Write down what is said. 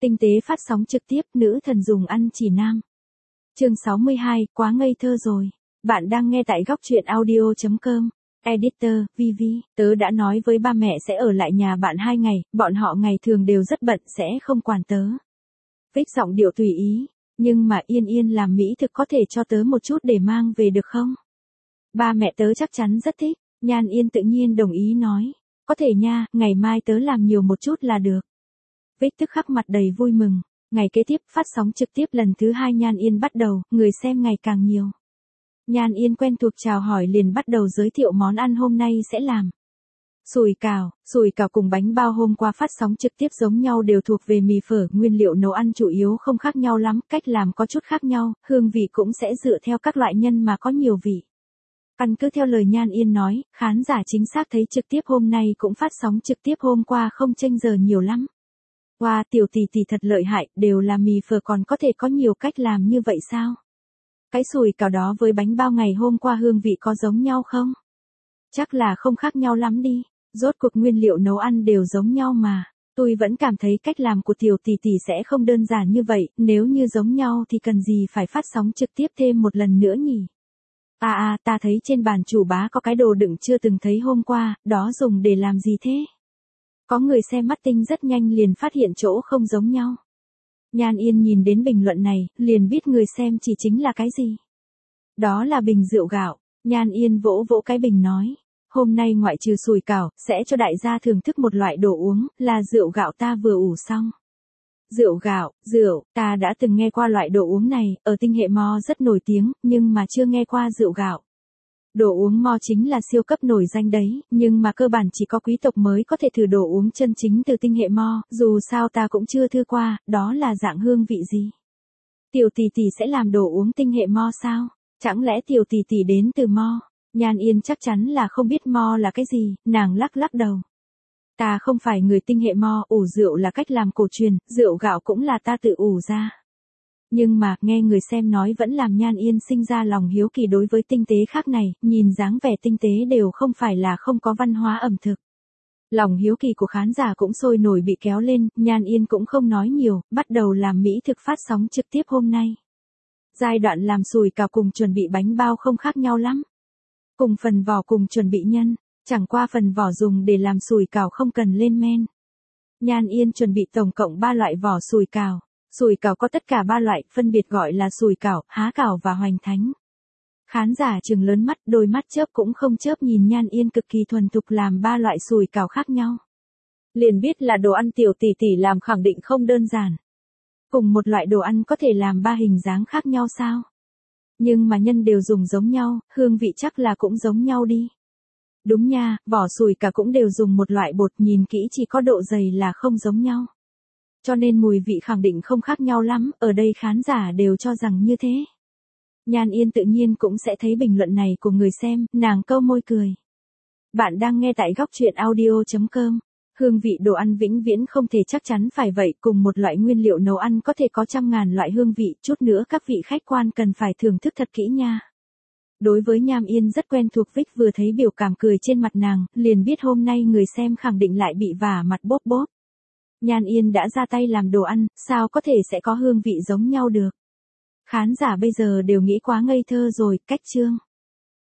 Tinh tế phát sóng trực tiếp, nữ thần dùng ăn chỉ nam. Chương 62, quá ngây thơ rồi. Bạn đang nghe tại góc truyện audio.com. Editor, VV, tớ đã nói với ba mẹ sẽ ở lại nhà bạn 2 ngày, bọn họ ngày thường đều rất bận sẽ không quản tớ. Vic giọng điệu tùy ý, nhưng mà Yên Yên làm mỹ thực có thể cho tớ một chút để mang về được không? Ba mẹ tớ chắc chắn rất thích, Nhan Yên tự nhiên đồng ý nói. Có thể nha, ngày mai tớ làm nhiều một chút là được. Vic tức khắc mặt đầy vui mừng. Ngày kế tiếp phát sóng trực tiếp lần thứ 2 Nhan Yên bắt đầu, người xem ngày càng nhiều. Nhan Yên quen thuộc chào hỏi liền bắt đầu giới thiệu món ăn hôm nay sẽ làm. Sủi cảo cùng bánh bao hôm qua phát sóng trực tiếp giống nhau đều thuộc về mì phở, nguyên liệu nấu ăn chủ yếu không khác nhau lắm, cách làm có chút khác nhau, hương vị cũng sẽ dựa theo các loại nhân mà có nhiều vị. Căn cứ theo lời Nhan Yên nói, khán giả chính xác thấy trực tiếp hôm nay cũng phát sóng trực tiếp hôm qua không chênh giờ nhiều lắm. Wow, tiểu tỷ tỷ thật lợi hại, đều là mì phở còn có thể có nhiều cách làm như vậy sao? Cái sủi cảo đó với bánh bao ngày hôm qua hương vị có giống nhau không? Chắc là không khác nhau lắm đi, rốt cuộc nguyên liệu nấu ăn đều giống nhau mà. Tôi vẫn cảm thấy cách làm của tiểu tỷ tỷ sẽ không đơn giản như vậy, nếu như giống nhau thì cần gì phải phát sóng trực tiếp thêm một lần nữa nhỉ? Ta thấy trên bàn chủ bá có cái đồ đựng chưa từng thấy hôm qua, đó dùng để làm gì thế? Có người xem mắt tinh rất nhanh liền phát hiện chỗ không giống nhau. Nhan Yên nhìn đến bình luận này, liền biết người xem chỉ chính là cái gì. Đó là bình rượu gạo. Nhan Yên vỗ vỗ cái bình nói. Hôm nay ngoại trừ sủi cảo, sẽ cho đại gia thưởng thức một loại đồ uống, là rượu gạo ta vừa ủ xong. Rượu, ta đã từng nghe qua loại đồ uống này, ở tinh hệ Mo rất nổi tiếng, nhưng mà chưa nghe qua rượu gạo. Đồ uống Mo chính là siêu cấp nổi danh đấy, nhưng mà cơ bản chỉ có quý tộc mới có thể thử đồ uống chân chính từ tinh hệ Mo, dù sao ta cũng chưa thử qua, đó là dạng hương vị gì? Tiểu tỷ tỷ sẽ làm đồ uống tinh hệ Mo sao? Chẳng lẽ tiểu tỷ tỷ đến từ Mo? Nhan Yên chắc chắn là không biết Mo là cái gì, nàng lắc lắc đầu. Ta không phải người tinh hệ Mo, ủ rượu là cách làm cổ truyền, rượu gạo cũng là ta tự ủ ra. Nhưng mà, nghe người xem nói vẫn làm Nhan Yên sinh ra lòng hiếu kỳ đối với tinh tế khác này, nhìn dáng vẻ tinh tế đều không phải là không có văn hóa ẩm thực. Lòng hiếu kỳ của khán giả cũng sôi nổi bị kéo lên, Nhan Yên cũng không nói nhiều, bắt đầu làm mỹ thực phát sóng trực tiếp hôm nay. Giai đoạn làm sủi cảo cùng chuẩn bị bánh bao không khác nhau lắm. Cùng phần vỏ cùng chuẩn bị nhân, chẳng qua phần vỏ dùng để làm sủi cảo không cần lên men. Nhan Yên chuẩn bị tổng cộng 3 loại vỏ sủi cảo. Sủi cảo có tất cả 3 loại, phân biệt gọi là sủi cảo, há cảo và hoành thánh. Khán giả trừng lớn mắt, đôi mắt chớp cũng không chớp nhìn Nhan Yên cực kỳ thuần thục làm 3 loại sủi cảo khác nhau. Liền biết là đồ ăn tiểu tỷ tỷ làm khẳng định không đơn giản. Cùng một loại đồ ăn có thể làm 3 hình dáng khác nhau sao? Nhưng mà nhân đều dùng giống nhau, hương vị chắc là cũng giống nhau đi. Đúng nha, vỏ sủi cảo cũng đều dùng một loại bột, nhìn kỹ chỉ có độ dày là không giống nhau. Cho nên mùi vị khẳng định không khác nhau lắm, ở đây khán giả đều cho rằng như thế. Nhan Yên tự nhiên cũng sẽ thấy bình luận này của người xem, nàng câu môi cười. Bạn đang nghe tại góc truyện audio.com. Hương vị đồ ăn vĩnh viễn không thể chắc chắn phải vậy, cùng một loại nguyên liệu nấu ăn có thể có trăm ngàn loại hương vị, chút nữa các vị khách quan cần phải thưởng thức thật kỹ nha. Đối với Nhan Yên rất quen thuộc, Vic vừa thấy biểu cảm cười trên mặt nàng, liền biết hôm nay người xem khẳng định lại bị vả mặt bốp bốp. Nhan Yên đã ra tay làm đồ ăn, sao có thể sẽ có hương vị giống nhau được. Khán giả bây giờ đều nghĩ quá ngây thơ rồi, cách chương.